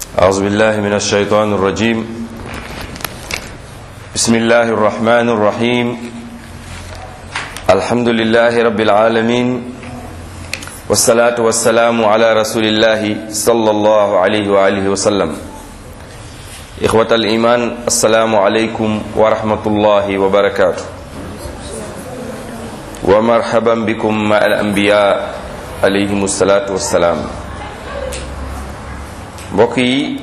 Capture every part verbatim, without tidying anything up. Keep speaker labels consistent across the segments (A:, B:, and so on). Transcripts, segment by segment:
A: أعوذ بالله من الشيطان الرجيم بسم الله الرحمن الرحيم الحمد لله رب العالمين والصلاة والسلام على رسول الله صلى الله عليه وآله وسلم إخوة الإيمان السلام عليكم ورحمة الله وبركاته ومرحبا بكم مع الأنبياء عليهم الصلاة والسلام. mbokk yi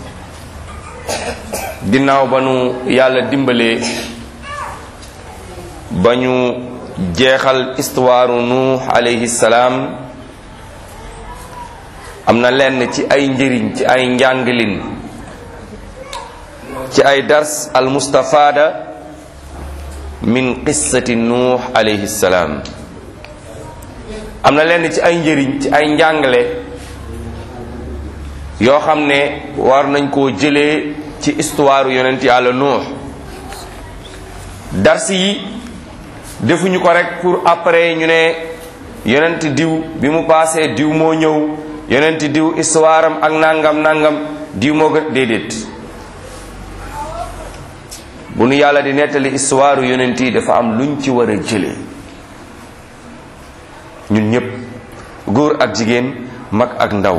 A: ginnaaw ba nu yàlla dimbalee ba ñu jeexal histoire Nuux alayhi salaam am na lenn ci ay njëriñ ci ay njàngalin ci ay dars al mustafaada min qissati Nuux alayhi salaam am na lenn ci ay njëriñ ci ay njàngale yoo xam ne war nañ koo jëlee ci histoire yonent yàlla Nuux. dars yi defuñu ko rek pour après ñu ne yonent diw bi mu paasee diw moo ñëw yonent diw histoire am ak nangam nangam diw moo gën déedéet. bu nu yàlla di nettali histoire yonent yi dafa am luñ ci war a jëlee ñun ñépp góor ak jigéen mag ak ndaw.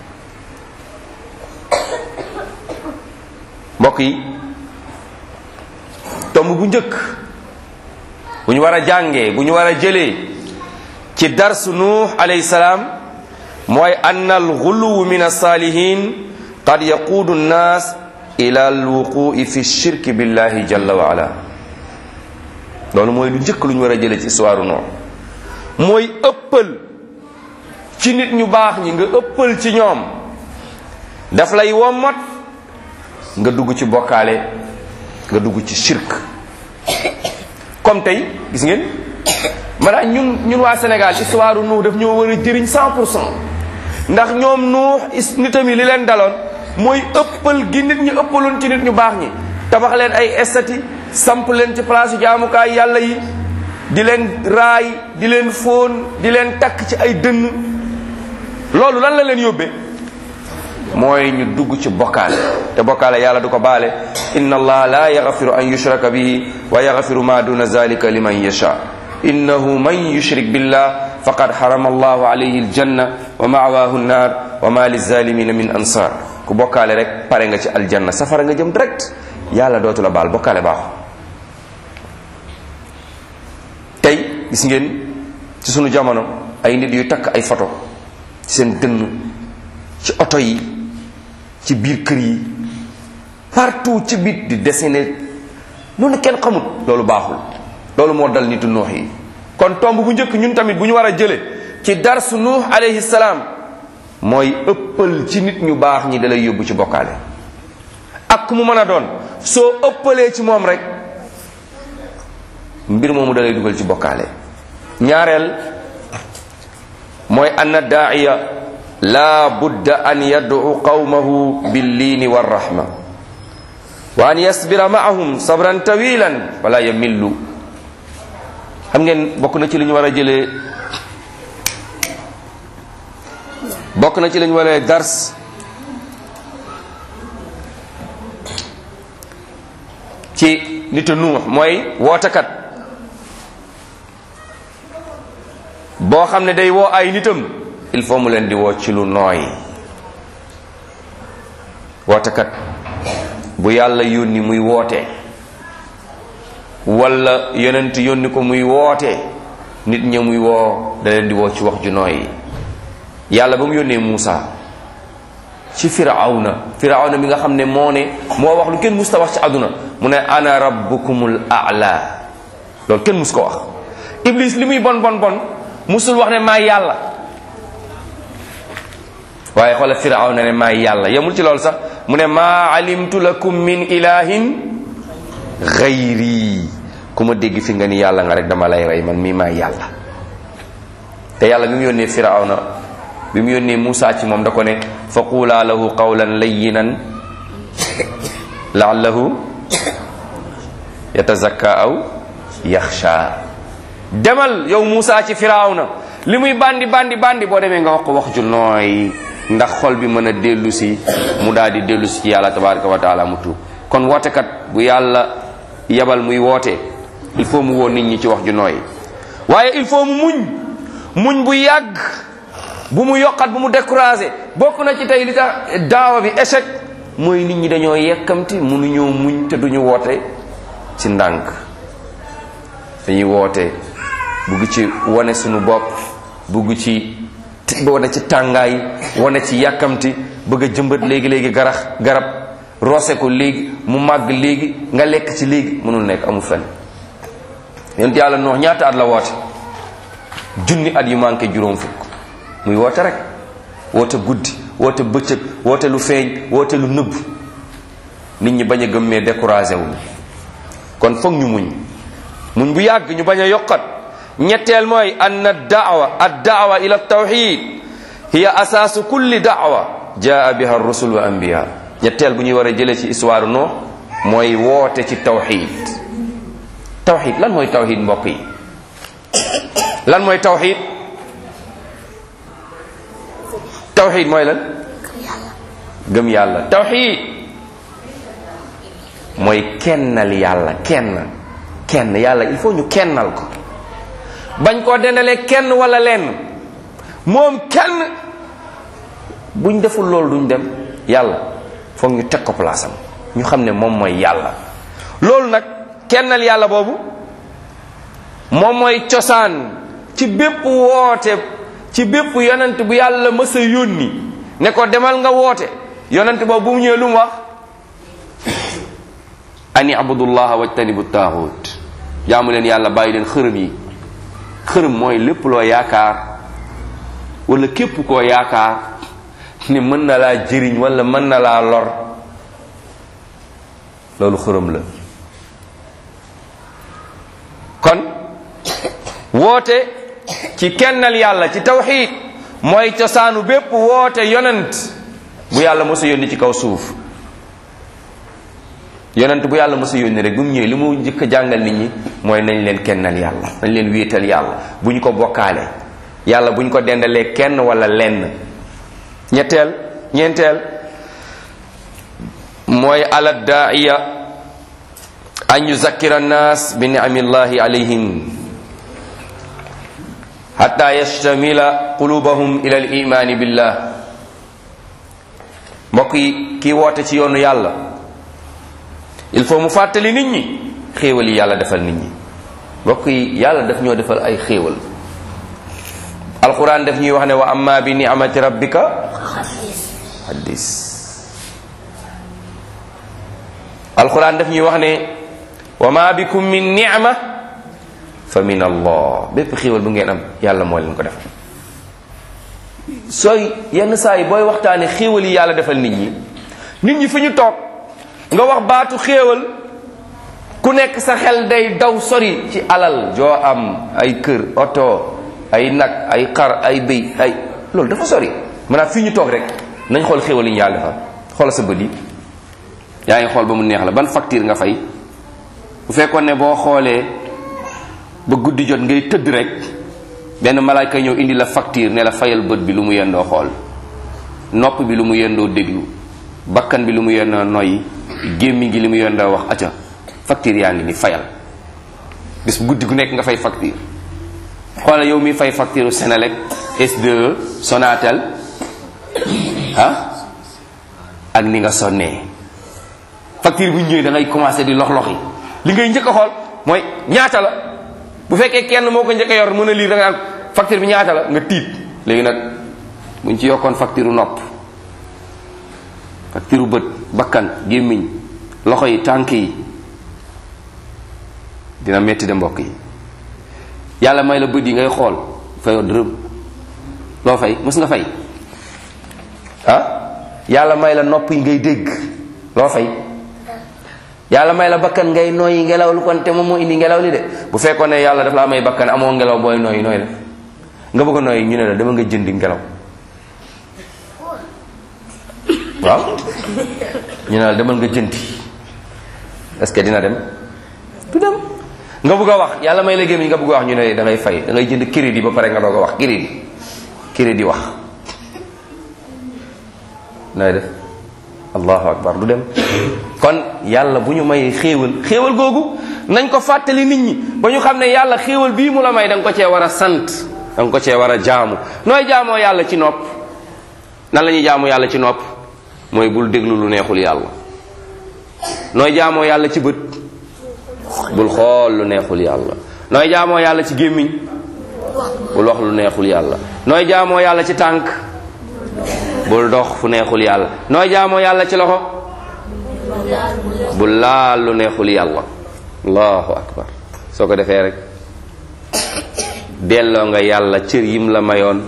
A: mbokk yi tomb bu njëkk bu ñu war a jàngee bu ñu war a jëlee ci darsu Nuux alayhi salaam mooy ann alxuluw min alsaalihin qad yaquudu nnaas ila alwuqu'i fi shirki billahi jalla wa ala. loolu mooy lu njëkk lu ñu war a jëlee ci histoire Nuux mooy ëppal ci nit ñu baax ñi nga ëppal ci ñoom daf lay wommat nga dugg ci bokkaale nga dugg ci shirk. comme tey gis ngeen maanaam ñun ñun waa Sénégal histoire Nuux daf ñoo war a jëriñ cent pour cent ndax ñoom Nuux nitam yi li leen daloon mooy ëppal gi nit ñi ëppaloon ci nit ñu baax ñi tabax leen ay estati samp leen ci place yu jaamukaay yàlla yi di leen raay di leen fóon di leen takk ci ay dënn. loolu lan la leen yóbbee mooy ñu dugg ci bokkaale te bokkaale yàlla du ko baale inna allaha la yaghfiru an yushraka bihi wa yaghfiru ma duna zalika liman yasha innahu man yushrik billah faqad harama allahu alayhi aljanna wa ma'wahu an-nar wa ma lizalimina min ansar. ku bokkaale rek pare nga ci aljanna safara nga jëm direct yàlla dootu la baal bokkaale baaxu. tey gis ngeen ci sunu jamono ay nit yu takk ay photo ci seen dënn ci oto yi ci biir kër yi partout ci biir di dessiner loolu kenn xamut. loolu baaxul loolu moo dal nitu Nuux yi. kon tomb bu njëkk ñun tamit bu ñu war a jële ci darsu Nuux alayhi salaam mooy ëppal ci nit ñu baax ñi dalay yóbbu ci bokkaale. ak ku mu mën a doon soo ëppalee ci moom rek mbir moomu dalay dugal ci bokkaale. ñaareel mooy anna daaiya la budda an yad'u qawmahu billiini warrahma wa an yasbira ma'ahum sabran tawilan wala yamillu. xam ngeen bokk na ci li ñu war a jëlee bokk na ci li ñu war a dars ci nitu Nuux mooy wootekat boo xam ne day woo ay nitam il faut mu leen di woo ci lu nooy. wootekat bu yàlla yónni muy woote wala yonent yónni ko muy woote nit ña muy woo da leen di woo ci wax ju nooy. yàlla ba mu yónnee Muusa ci firawna firawna mi nga xam ne moo ne moo wax lu kenn mus ta wax ci àdduna mu ne ana rabbukumul a'la. loolu kenn mus ko wax. Iblis li muy bon bon bon musul wax ne maay yàlla waaye xoolal firawna ne maay yàlla yemul ci loolu sax mu ne maa alimtu lakum min ilahin ghayri. ku ma dégg fi nga ni yàlla nga rek dama lay rey man mii maay yàlla. te yàlla bi mu yónnee firawna bi mu yónnee Muusa ci moom da ko ne fa quulaa lahu qawlan layyinan la'allahu yatazakka aw yaxsha. demal yow Muusa ci firawna li muy bandi bandi bandi boo demee nga wax ko wax ju nooy ndax xol bi mën a dellu si mu daal di dellu si ci yàlla tabaraka wa taala mu tuub. kon wootekat bu yàlla yebal muy woote il faut mu woo nit ñi ci wax ju nooy waaye il faut mu muñ muñ bu yàgg bu mu yokkat bu mu découragé. bokk na ci tey li tax daawa bi échec mooy nit ñi dañoo yekkamti mënuñoo muñ te duñu woote ci ndànk. dañuy woote bugg ci wane suñu bopp bugg ci wane ci tàngaay wane ci yàkkamti bëgg a jëmbat léegi-léegi garax garab roose ko léegi mu màgg léegi nga lekk ci léegi mënul nekk amul fen yonent yàlla noox ñaata at la woote junni at yu manqué juróom fukk muy woote rek woote guddi woote bëccëg woote lu feeñ woote lu nëbb nit ñi bañ a gëmmee découragé wu kon foog ñu muñ muñ bu yàgg ñu bañ a yokkat. ñetteel mooy anna daawa ad daawa ila tawxid hiya asaasu kulli daawa jaa biha ar-rusul wa anbiya. ñetteel bu ñuy war a jëlee ci histoire Nuux mooy woote ci tawxid. tawxid lan mooy tawxid mbokk yi lan mooy tawxid tawxid mooy lan gëm yàlla. tawxid mooy kennal yàlla kenn kenn yàlla il faut ñu kennal ko bañ koo dendalee kenn wala lenn moom kenn buñ deful loolu duñ dem yàlla foog ñu teg ko place am ñu xam ne moom mooy yàlla. loolu nag kennal yàlla boobu moom mooy cosaan ci bépp woote ci bépp yonent bu yàlla mës a yónni ne ko demal nga woote yonent boobu bu mu ñëwee lu mu wax ani abudullaha wajtanibu taaxut jaamu leen yàlla bàyyi leen xërëm yi. xërëm mooy lépp loo yaakaar wala képp koo yaakaar ni mën na laa jëriñ wala mën na laa lor loolu xërëm la. kon woote ci kennal yàlla ci tawxiid mooy cosaanu bépp woote yonent bu yàlla mos a yónni ci kaw suuf. yonent bu yàlla mos a yónni rek bu mu ñëwee li mu njëkk a jàngal nit ñi mooy nañ leen kennal yàlla nañ leen wéetal yàlla bu ñu ko bokkaale yàlla bu ñu ko dendalee kenn wala lenn. ñetteel ñeenteel mooy ala daaiya an yuzakkira annaas bi ni'amillahi alayhim hatta yashtamila qulubahum ila al imani billah. mbokk yi kii woote ci yoonu yàlla il faut mu fàttali nit ñi xéewal yi yàlla defal nit ñi. mbokk yi yàlla daf ñoo defal ay xéewal. alquran daf ñuy wax ne wa amma bi ni'mati rabbika hadis. alquran daf ñuy wax ne wa ma bikum min ni'ma fa min allah. bépp xéewal bu ngeen am yàlla moo leen ko defal. sooy yenn saa yi booy waxtaane xéewal yi yàlla defal nit ñi nit ñi fi ñu toog nga wax baatu xéewal ku nekk sa xel day daw sori ci alal joo am ay kër oto ay nag ay xar ay bëy ay loolu dafa sori. maanaam fii ñu toog rek nañ xool xéewal yi ñu yàlla defal. xoolal sa bët yi yaa ngi xool ba mu neex la ban facture nga fay. bu fekkoon ne boo xoolee ba guddi jot ngay tëdd rek benn malaayka ñëw indi la facture ne la fayal bët bi lu mu yendoo xool nopp bi lu mu yendoo déglu bakkan bi lu mu yendoo noyyi gémmi gi li mu yendoo wax acca facture yaa ngi ni fayal. bis bu guddi gu nekk nga fay facture. xoolal yow mi fay facture Senelec S deux E Sonatel ah ak ni nga sonnee facture bu ñëwee da ngay commencé di lox loxi li ngay njëkk a xool mooy ñaata la. bu fekkee kenn moo ko njëkk a yor mën a lire da nga am facture bi ñaata la nga tiit. léegi nag buñ ci yokkoon facture nopp facture bët bakkan gémmiñ loxo yi tànk yi dina metti de mbokk yi. yàlla may la bët yi ngay xool fayoo dërëm loo fay mës nga fay ah. yàlla may la nopp yi ngay dégg loo fay. yàlla may la bakkan ngay nooyi ngelaw lu kon te moom moo indi ngelaw li de. bu fekkoon ne yàlla daf laa may bakkan amoo ngelaw booy nooyi nooy def nga bëgg a nooyi ñu ne la dama nga jëndi ngelaw waaw ñu ne la demal nga jëndi est-ce que dina dem du dem. nga bëgg a wax yàlla may la gémmiñ nga bëgg a wax ñu ne da ngay fay da ngay jënd crédit ba pare nga doog a wax crédit crédit wax nooy def allahu akbar du dem. kon yàlla bu ñu may xéewal xéewal googu nañ ko fàttali nit ñi ba ñu xam ne yàlla xéewal bii mu la may da nga ko cee war a sant da nga ko cee war a jaamu. nooy jaamoo yàlla ci nopp nan la ñuy jaamu yàlla ci nopp mooy bul déglu lu neexul yàlla. nooy jaamoo yàlla ci bët bul xool lu neexul yàlla. nooy jaamoo yàlla ci gémmiñ bul wax lu neexul yàlla. nooy jaamoo yàlla ci tànk bul dox fu neexul yàlla. nooy jaamoo yàlla ci loxo bul laal lu neexul yàlla. allahu akbar. soo ko defee rek delloo nga yàlla cër yim la mayoon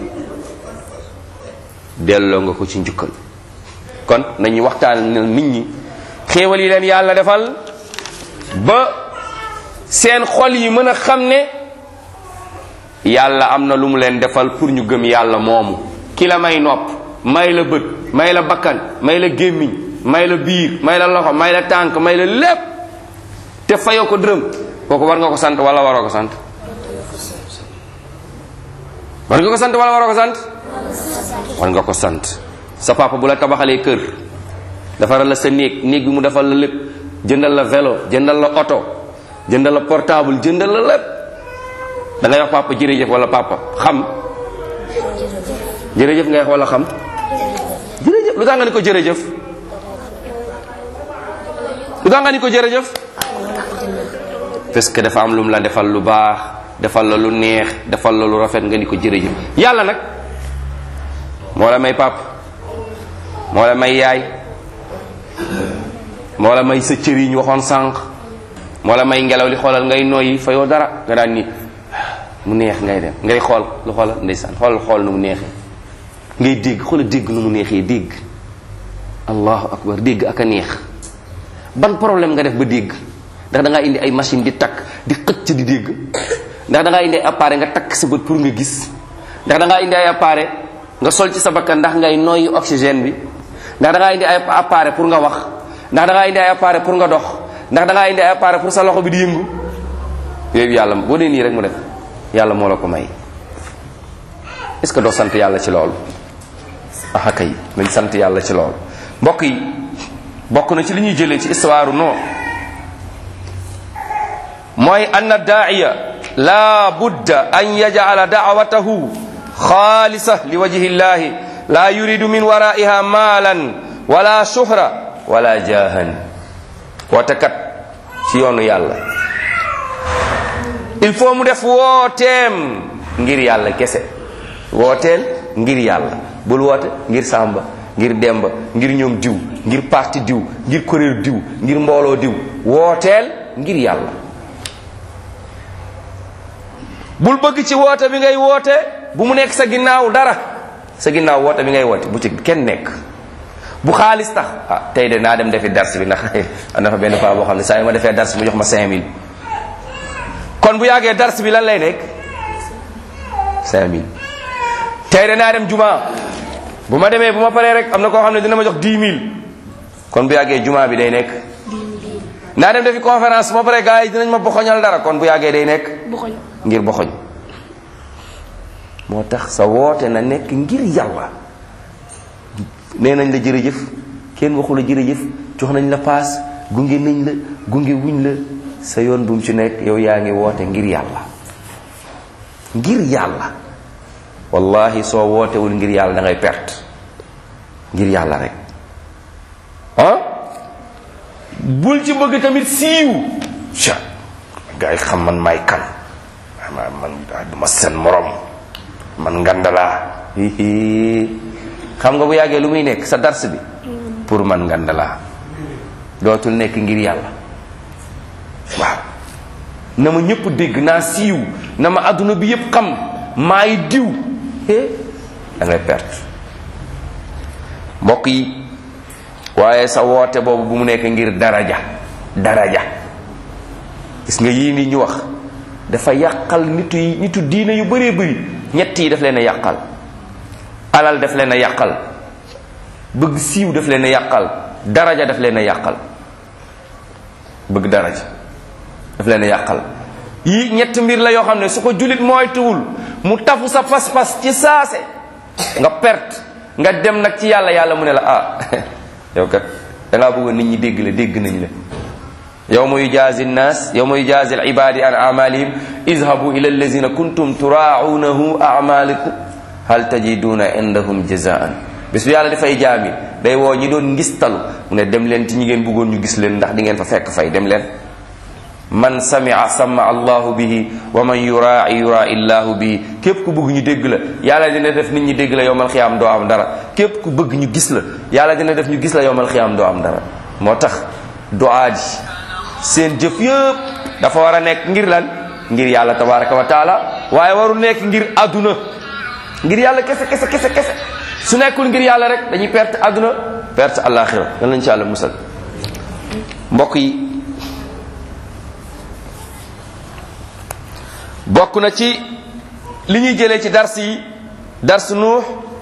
A: delloo nga ko ci njukkal. kon nañu waxtaan nit ñi xéewal yi leen yàlla defal ba seen xol yi mën a xam ne yàlla am na lu mu leen defal pour ñu gëm yàlla moomu. ki la may nopp may la bët may la bakkan may la gémmiñ may la biir may la loxo may la tànk may la lépp te fayoo ko dërëm kooku war nga ko sant wala waroo ko sant war nga ko sant wala waroo ko sant war nga ko sant. sa papa bu la tabaxalee kër defaral la sa néeg néeg bi mu defal la lépp jëndal la vélo jëndal la oto jëndal la portable jëndal la lépp da ngay wax papa jërëjëf wala papa xam jërëjëf ngay wax wala xam jërëjëf. lu tax nga ni ko jërëjëf lu tax nga ni ko jërëjëf parce que dafa am lu mu la defal lu baax defal la lu neex defal la lu rafet nga ni ko jërëjëf. yàlla nag moo la may papa moo la may yaay moo la may sa cër yi ñu waxoon sànq moo la may ngelaw li xoolal ngay noyyi fa yoo dara nga daan ni mu neex ngay dem ngay xool lu xoolal ndeysaan xool xool nu mu neexee ngay dégg xoolal dégg nu mu neexee dégg allahu akbar dégg ak a neex. ban problème nga def ba dégg ndax da ngaa indi ay machine di takk di xëcc di dégg ndax da ngaa indi ay appareil nga takk sa bët pour nga gis ndax da ngaa indi ay appareil nga sol ci sa bakkan ndax ngay noyyi oxygène bi ndax da ngaa indi ay appareil pour nga wax ndax da ngaa indi ay appareil pour nga dox ndax da ngaa indi ay appareil pour sa loxo bi di yëngu yooyu yàlla boo dee nii rek mu def yàlla moo la ko may. est-ce que doo sant yàlla ci loolu? ah kay nañ sant yàlla ci loolu. mbokk yi bokk na ci li ñuy jëlee ci histoire Nuux mooy anna daa'iya la budda an yaj'ala da'watahu xaalisa li wajhi llahi la yuridu min waraiha maalan wala shuhra wala jaahan. wootekat ci yoonu yàlla il faut mu def wooteem ngir yàlla kese. wooteel ngir yàlla bul woote ngir Samba ngir Demba ngir ñoom diw ngir parti diw ngir kuréel diw ngir mbooloo diw. wooteel ngir yàlla. bul bëgg ci woote bi ngay woote bu mu nekk sa ginnaaw dara sa ginnaaw woote bi ngay woote bu ci kenn nekk. bu xaalis tax ah tey de naa dem defi dars bi ndax am na fa benn paa boo xam ne saa yu ma defee dars mu jox ma cinq mille kon bu yàggee dars bi lan lay nekk cinq mille. tey de naa dem juma bu ma demee bu ma paree rek am na koo xam ne dina ma jox dix mille kon bu yàggee juma bi day nekk. naa dem defi conférence bu ma paree gars yi dinañ ma boxoñal dara kon bu yàggee day nekk ngir boxoñ. moo tax sa woote na nekk ngir yàlla. nee nañ la jërëjëf kenn waxu la jërëjëf jox nañ la paas gunge nañ la gunge wuñ la sa yoon bu mu ci nekk yow yaa ngi woote ngir yàlla. ngir yàlla wallahi soo wootewul ngir yàlla da ngay perte ngir yàlla rek. ah bul ci bëgg tamit siiw ca gars yi xam man may kan man man duma seen morom man ngandalaa xam nga bu yàggee lu muy nekk sa dars bi pour man ngandalaa dootul nekk ngir yàlla. waaw na ma ñëpp dégg naa siiw na ma adduna bi yëpp xam maay diw da ngay perte mbokk yi. waaye sa woote boobu bu mu nekk ngir daraja daraja gis nga yii ni ñu wax dafa yàqal nitu yi nitu diine yu bëree bëri. ñett yi daf leen a yàqal. alal daf leen a yàqal bëgg siiw daf leen a yàqal daraja daf leen a yàqal bëgg daraja daf leen a yàqal. yii ñett mbir la yoo xam ne su ko jullit mooy tuwul mu tafu sa pas-pas ci saase nga perte nga dem nag ci yàlla yàlla mu ne la ah yow kat dangaa bëggoon nit ñi dégg la dégg nañ la yawma yujazi nnas yawma yujazi al ibadi an amalihim izhabu ila allazina kuntum turaaunahu amalikum hal tajiduna indahum jazaan bis bu yàlla dafay jaami day woo ñi doon ngistalu mu ne dem leen ci ñi ngeen bëggoon ñu gis leen ndax di ngeen fa fekk fay dem leen man samia sama allahu bihi wa man yurai yurai illahu bihi képp ku bëgg ñu dégg la yàlla dina def nit ñi dégg la yowmal xiyaam doo am dara képp ku bëgg ñu gis la yàlla dina def ñu gis la yowmal xiyaam doo am dara moo tax duaa ji seen jëf yëpp dafa war a nekk ngir lan ngir yàlla tabaraka wa taala waaye waru nekk ngir àdduna ngir yàlla kese kese kese kese su nekkul ngir yàlla rek dañuy perte àdduna perte àllaaxira lan lañ ci yàlla musal mbokk yi bokk na ci li ñuy jëlee ci dars yi dars nuux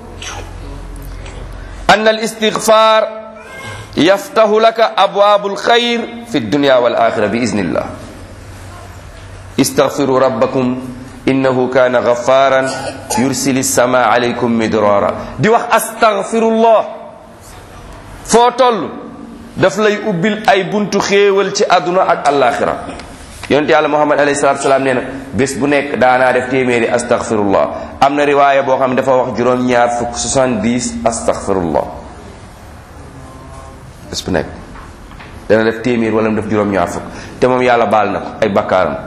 A: an al istighfar yaftahu laka abwaabul xayr fi dunya wal axira bi iznillah istaghfiru rabbakum innahu kana ghafaran yursili sama alaykum midrara di wax astaghfirullah foo toll daf lay ubbil ay buntu xéewal ci àdduna ak alaxira yonent yàlla muhammad alayhi salatu salaam nee na bés bu nekk daanaa def téeméeri astaghfirullah am na riwaaya boo xam ne dafa wax juróom-ñaar fukk soixante-dix astaghfirullah bés bu nekk dana def téeméer wala mu def juróom-ñaar fukk te moom yàlla baal na ko ay bakkaaram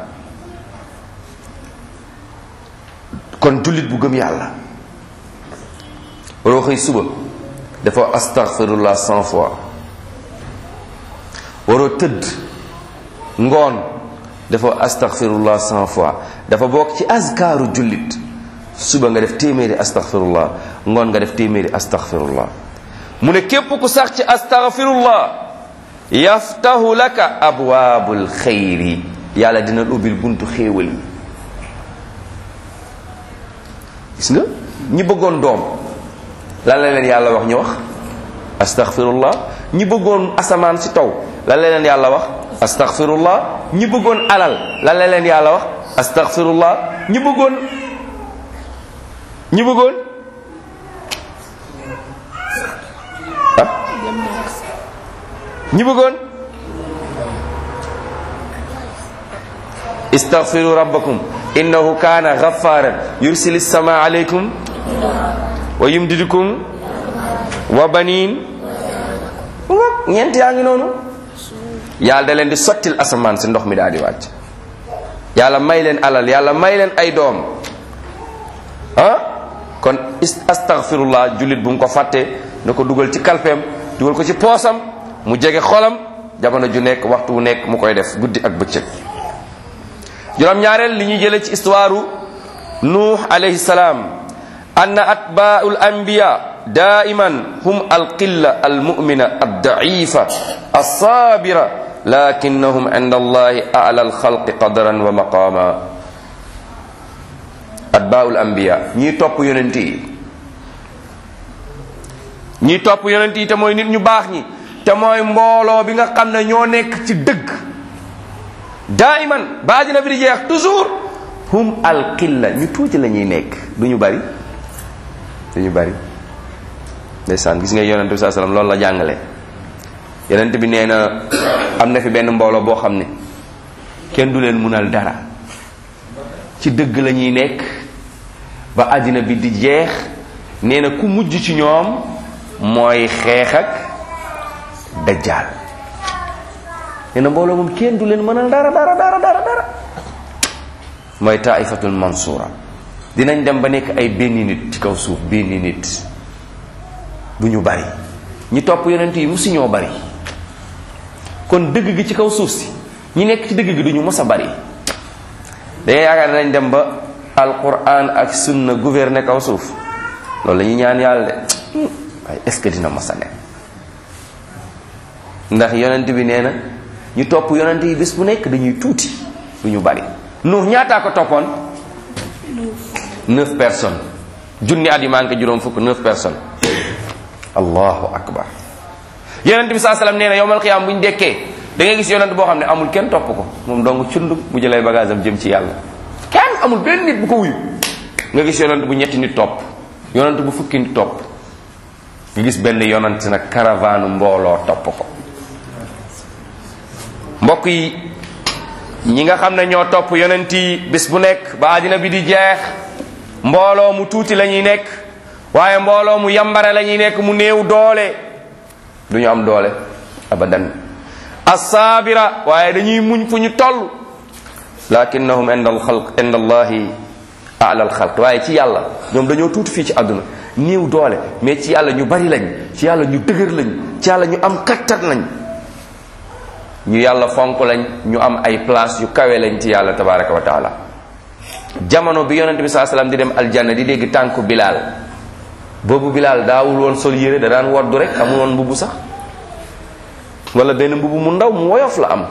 A: kon jullit bu gëm yàlla waroo xëy suba dafa astaghfirullah cent fois waroo tëdd ngoon dafa astaghfirullah cent fois dafa bokk ci azkaaru jullit suba nga def téeméeri astaghfirullah ngoon nga def téeméeri astaghfirullah mu ne képp ku sax ci astaghfirullah yaftahu laka abwaabul xayri yàlla dina ubbil buntu xéewal yi gis nga ñi bëggoon doom lan la leen yàlla wax ñu wax astaghfirullah ñi bëggoon asamaan si taw lan la leen yàlla wax astaghfirullah ñi bëggoon alal lan la leen yàlla wax astaghfirullah ñi bëggoon ñi bëggoon ah ñi bëggoon istaghfiru rabbakum innahu kana ghaffaran yursilis sama alaykum wa yumdidukum wa banin ñeent yaa ngi noonu yàlla da leen di sottil asamaan si ndox mi daal di wàcc yàlla may leen alal yàlla may leen ay doom ah kon astaghfirullah jullit bu mu ko fàtte na ko dugal ci kalpeem dugal ko ci poosam mu jege xolam jamono ju nekk waxtu wu nekk mu koy def guddi ak bëccëg juróom ñaareel li ñuy jële ci histoire nuux alayhi salaam anna atba'ul anbiya daiman hum alqilla almu'mina addaifa alsabira lakinnahum inda allahi a'la alxalqi qadran wa maqama atba'ul anbiya ñii topp yonent yi ñii topp yonent yi te mooy nit ñu baax ñi te mooy mbooloo bi nga xam ne ñoo nekk ci dëgg daiman ba dina bi di jeex toujours hum alqilla ñu tuuti la ñuy nekk du ñu bari du ñu bari ndeysaan gis nga yonent bi saa sallam loolu la jàngale yonent bi nee na am na fi benn mbooloo boo xam ne kenn du leen munal dara ci dëgg la ñuy nekk ba àddina bi di jeex nee na ku mujj ci ñoom mooy xeex ak dajjaal nee na mbooloo moom kenn du leen mënal dara dara dara dara dara mooy taifatul mansura dinañ dem ba nekk ay benn nit ci kaw suuf benn nit bu ñu bari ñi topp yonent yi musu ñoo bari kon dëgg gi ci kaw suuf si ñi nekk ci dëgg gi duñu mos a bari dañuy yaakaar nañ dem ba alquran ak sunna gouverner kaw suuf loolu la ñuy ñaan yàlla de waaye est-ce que dina mos a nekk ndax yonent bi nee na ñu topp yonent yi bés bu nekk dañuy tuuti du ñu bari Nuux ñaataa ko toppoon neuf personnes junni at yi manqué juróom fukk neuf personnes allahu akbar yonent bi saa sallam nee na yowmal qiyaam bu ñu dekkee da ngay gis yonent boo xam ne amul kenn topp ko moom dong cund mu jëlay bagage am jëm ci yàlla kenn amul benn nit bu ko wuyu nga gis yonent bu ñetti nit topp yonent bu fukki nit topp nga gis benn yonent nag caravane mbooloo topp ko. mbokk yi ñi nga xam ne ñoo topp yonent yi bés bu nekk ba àddina bi di jeex mbooloo mu tuuti la ñuy nekk, waaye mbooloo mu yambare la ñuy nekk, mu néew doole, du ñu am doole abadan. assaabira, waaye dañuy muñ fu ñu toll. lakinnahum inda alxalq inda allahi ala alxalq, waaye ci yàlla ñoom dañoo tuuti fii ci àdduna, néew doole, mais ci yàlla ñu bari lañ, ci yàlla ñu dëgër lañ, ci yàlla ñu am kattan lañ, ñu yàlla fonk lañ, ñu am ay place yu kawe lañ ci yàlla tabaraka wa taala. jamono bi yonente bi saa salaam di dem aljanna di dégg tànku bilaal, boobu bilaal daawul woon sol yére, da daan woddu rek, amul woon mbubu sax, wala benn mbubu mu ndaw mu woyof la am.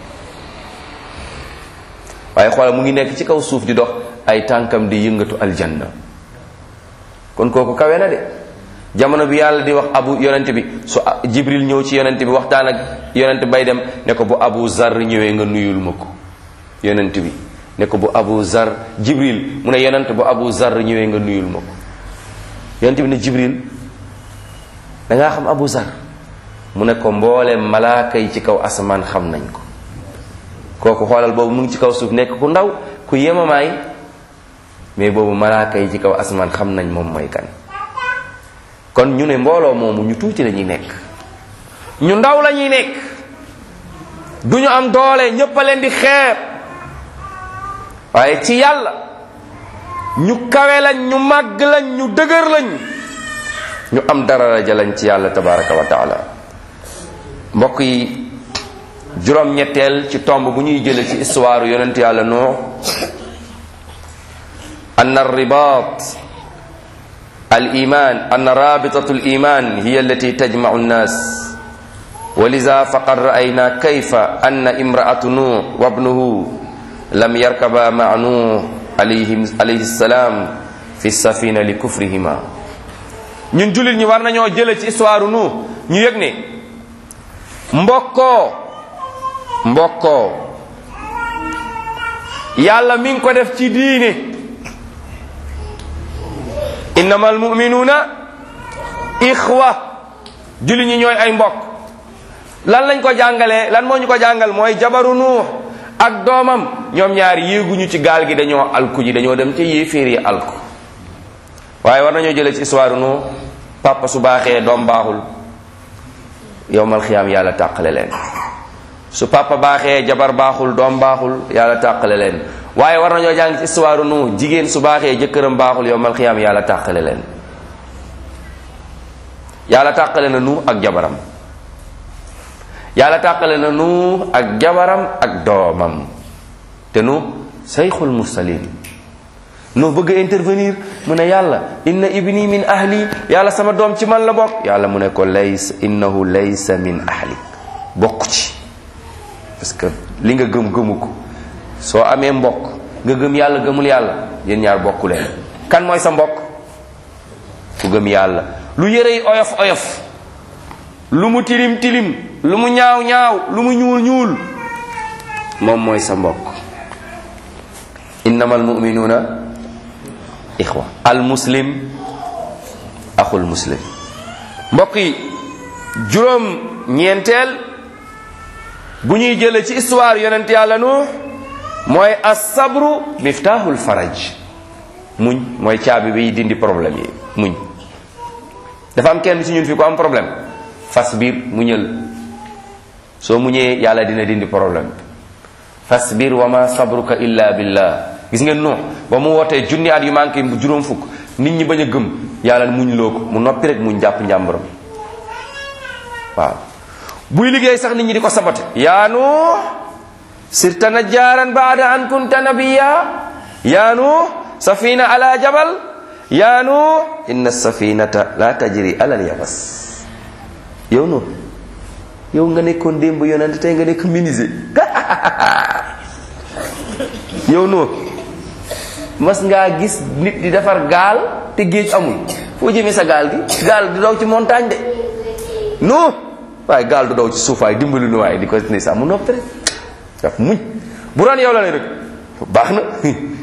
A: waaye xoolal mu ngi nekk ci kaw suuf di dox, ay tànkam di yëngatu aljanna. kon kooku kawe na de. jamono bi yàlla di wax abu yonent bi, su jibril ñëw ci yonent bi waxtaan ak yonent bay dem, ne ko bu abu zar ñëwee nga nuyul ma ko. yonent bi ne ko bu abu zar, jibril mu ne yonent bu abu zar ñëwee nga nuyul ma ko. yonent bi ne jibril da ngaa xam abu zar? mu ne ko mboolem malaaka yi ci kaw asamaan xam nañ ko. kooku xoolal boobu mu ngi ci kaw suuf nekk ku ndaw ku yemamaay, mais boobu malaaka yi ci kaw asamaan xam nañ moom mooy kan. kon ñu ne mbooloo moomu ñu tuuti la ñuy nekk, ñu ndaw la ñuy nekk, du ñu am doole, ñépp a leen di xeeb, waaye ci yàlla ñu kawe lañ, ñu màgg lañ, ñu dëgër lañ, ñu am daraja lañ ci yàlla tabaraka wa taala. mbokk yi, juróom ñetteel ci tomb bu ñuy jële ci histoire yonent yàlla Nuux, anna ar-ribaat al-iman, anna rabitatu al-iman hiya allati tajma'u an-nas, wa liza faqad ra'ayna kayfa anna imra'atu Nuux wa ibnuhu lam yarkaba ma'a Nuux alayhi alayhi salam fi as-safina li kufrihima. ñun jullit ñi war nañoo jële ci histoire Nuux ñu yëg ne mbokkoo mbokkoo yàlla mi ngi ko def ci diine. innamal mu'minuuna ixwa, julli ñi ñooy ay mbokk. lan lañ ko jàngalee, lan moo ñu ko jàngal? mooy jabaru Nuux ak doomam ñoom ñaar yéeguñu ci gaal gi, dañoo alku ji, dañoo dem ci yéeféer yi alku. waaye war nañoo jëlee ci histoire Nuux, papa su baaxee doom baaxul, yowmal xiyaam yàlla tàqale leen. su papa baaxee jabar baaxul, doom baaxul, yàlla tàqale leen. waaye war nañoo jàng ci histoire Nuux, jigéen su baaxee jëkkëram baaxul, yowmal xiyaam yàlla tàqale leen. yàlla tàqale na Nuux ak jabaram, yàlla tàqale na Nuux ak jabaram ak doomam, te Nuux sayxul mursalin. Nuux bëgg a intervenir, mu ne yàlla inna ibni min ahli, yàlla sama doom ci man la bokk. yàlla mu ne ko laysa innahu laysa min ahli, bokk ci, parce que li nga gëm gëmu ko. soo amee mbokk nga gëm yàlla gëmul yàlla, yéen ñaar bokku leen. kan mooy sa mbokk? ku gëm yàlla. lu yére yi oyof oyof, lu mu tilim tilim, lu mu ñaaw ñaaw, lu mu ñuul ñuul, moom mooy sa mbokk. innamal mu'minuuna ixwa, al muslim axul muslim. mbokk yi, juróom ñeenteel bu ñuy jële ci histoire yonent yàlla Nuux mooy as-sabru miftaahul faraj. muñ mooy caabi bi dindi problème yi. muñ. dafa am kenn ci ñun fi ko am problème, fas biir muñal, soo muñee yàlla dina dindi problème bi. fasbir wa ma sabruka illa billah. gis ngeen Nuux ba mu wootee junni at yu manqué bu juróom fukk, nit ñi bañ a gëm, yàlla muñ loo ko, mu noppi rek muñ jàpp njàmburam. waaw buy liggéey sax nit ñi di ko sabote. yaa Nuux sirta najjaaran baada an kunta nabiyya, yaa Nuux safina ala jabal, yaa Nuux inna safinata la tajri ala al-yabas. yow Nuux, yow nga nekkoon démb yonent, tey nga nekk menuisier. yow Nuux mas ngaa gis nit di defar gaal te géej amul, foo jëmee sa gaal gi? gaal du daw ci montagne de. Nuux waaye gaal du daw ci suufaay, dimbali nu waaye di ko ne sax mu noppi rek daf muñ. bu doon yow la ne rek baax na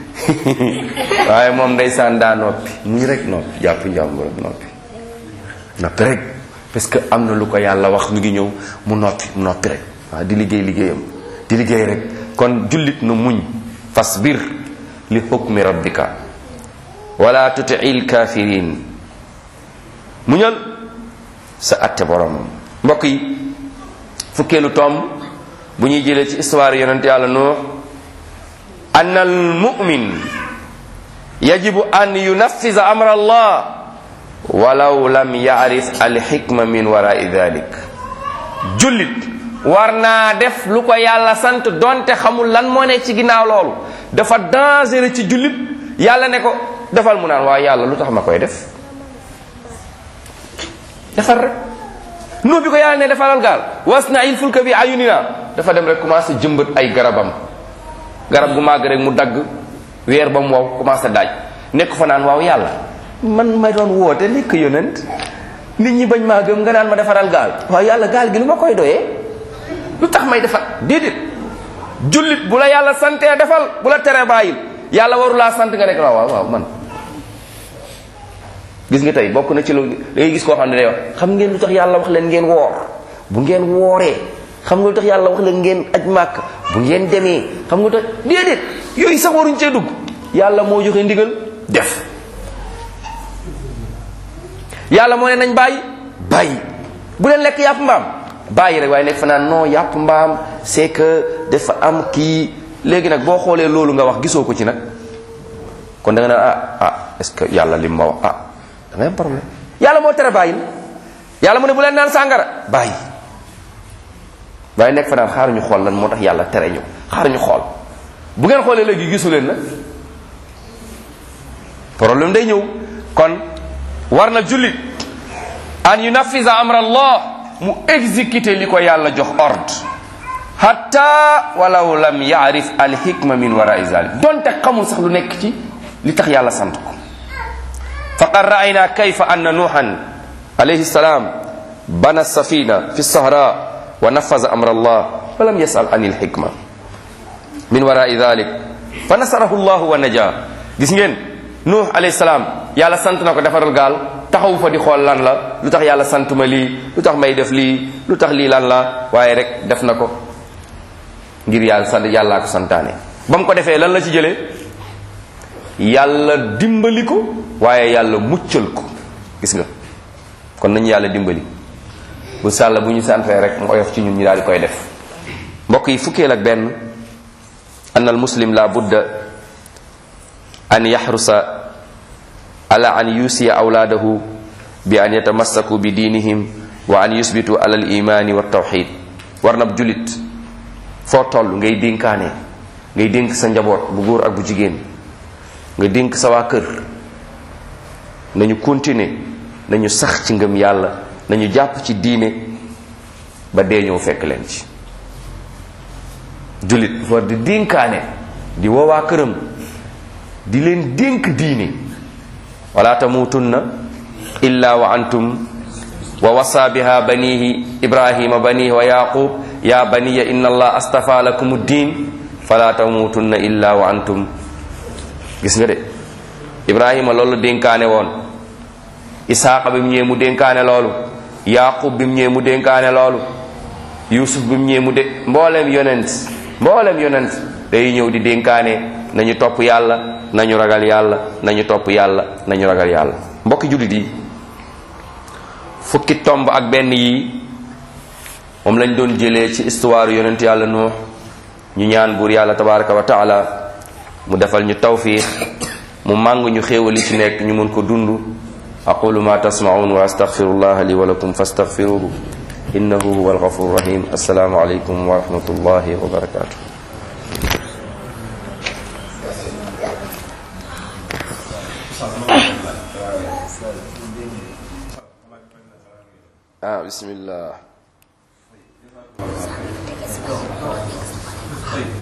A: waaye moom ndeysaan daa noppi muñ rek, noppi jàpp njàmbur rek noppi. noppi rek parce que am na lu ko yàlla wax mi ngi ñëw mu noppi mu noppi rek waaw di liggéey liggéeyam di liggéey rek. kon jullit na muñ fasbir li hukmi rabbika wala tuti'il kafirin muñal sa atte borom. mbokk yi fukkeelu tomb bu ñuy jëlee ci histoire yonent yàlla Nuux anna al mu'min yajibu an yunaffisa amra allah walaw lam ya'rif al hikma min wara'i dhalik. jullit war naa def lu ko yàlla sant donte xamul lan moo ne ci ginnaaw loolu. dafa dangereux ci jullit yàlla ne ko defal mu naan waaye yàlla lu tax ma koy def defal rek. Nuux bi ko yàlla ne defalal gaal wasna'il fulka bi ayunina dafa dem rek commencé jëmbat ay garabam garab gu màgg rek mu dagg weer ba mu wow commencé daaj nekk fa naan waaw yàlla man may doon woote nekk yonent nit ñi bañ maa gëm nga naan ma defaral gaal waaw yàlla gaal gi lu ma koy doyee lu tax may defal déedéet. jullit bu la yàlla santee defal bu la teree bàyyil yàlla waru laa sant nga nekk waaw waaw man. gis nga tey bokk na ci lu da ngay gis koo xam ne day wax xam ngeen lu tax yàlla wax leen ngeen woor bu ngeen wooree xam nga lu tax yàlla wax leen ngeen aj màkk bu ngeen demee xam nga lu tax déedéet yooyu sax waruñ cee dugg. yàlla moo joxe ndigal def yàlla moo ne nañ bàyyi bàyyi bu leen lekk yàpp mbaam bàyyi rek waaye nekk fa naan non yàpp mbaam c'est que dafa am kii. léegi nag boo xoolee loolu nga wax gisoo ko ci nag kon da nga naan ah ah est-ce que yàlla lim ma wax ah da ngay am problème. yàlla moo tere bàyyi yàlla mu ne bu leen naan sàngara bàyyi waaye nekk fa naan xaaruñu xool lan moo tax yàlla tere ñu xaaruñu xool bu ngeen xoolee léegi gisu leen nag problème day ñëw. kon war na jullit an yunaffisa amra allah mu exécuter li ko yàlla jox ordre hatta walaw lam yaarif al hikma min wara'i zalik donte xamul sax lu nekk ci li tax yàlla sant ko. faqad ra'ayna kayfa anna nuuhan alayhi salam bana safina fi sahra wa nafaza amra allah wa lam yas'al an al hikma min wara'i zalik fa nasarahu allah wa naja. gis ngeen nuux alayhi salaam yàlla sant na ko defaral gaal taxawu fa di xool lan la lu tax yàlla sant ma lii lu tax may def lii lu tax lii lan la waaye rek def na ko ngir yàlla sant yàllaa ko santaane. ba mu ko defee lan la ci jëlee yàlla dimbali ko waaye yàlla muccal ko. gis nga kon nañu yàlla dimbali bu sàll bu ñu santee rek mu oyof ci ñun ñu daal di koy def. mbokk yi fukkeel ak benn anna al muslim la budda an yaxrusa ala an yusiya awlaadahu bi an yatamassaku bi diinihim wa an yusbitu ala al imani wa tawxid. war na julit foo toll ngay dénkaane ngay dénk sa njaboot bu góor ak bu jigéen nga dénk sa waa kër nañu continuer nañu sax ci ngëm yàlla nañu jàpp ci diine ba dee ñëw fekk leen ci. julit war di dénkaane di woowaa këram di leen dénk diine wala tamutunna illa wa antum wa wasa biha banihi ibrahima banihi wa yaqub ya baniya inna allah astafa lakum ad-din fala tamutunna illa wa antum. gis nga de ibrahima loolu dénkaane woon isaaqa bi mu ñëwee mu dénkaane loolu yaqub bi mu ñëwee mu dénkaane loolu yusuf bi mu ñëwee mu dé mboolem yonent mboolem yonent day ñëw di dénkaane nañu topp yàlla nañu ragal yàlla nañu topp yàlla nañu ragal yàlla. mbokki jullit yi fukki tomb ak benn yi moom lañ doon jëlee ci histoire yonent yàlla Nuux. ñu ñaan buur yàlla tabaraka wa taala mu defal ñu tawfiq mu màng ñu xéewali ci nekk ñu mun ko dund. aqulu ma tasma'un wa astaghfirullaha li wa lakum fastaghfiruhu innahu huwal ghafurur rahim. assalaamu alaykum wa rahmatullahi wa barakatuh. ah bismillah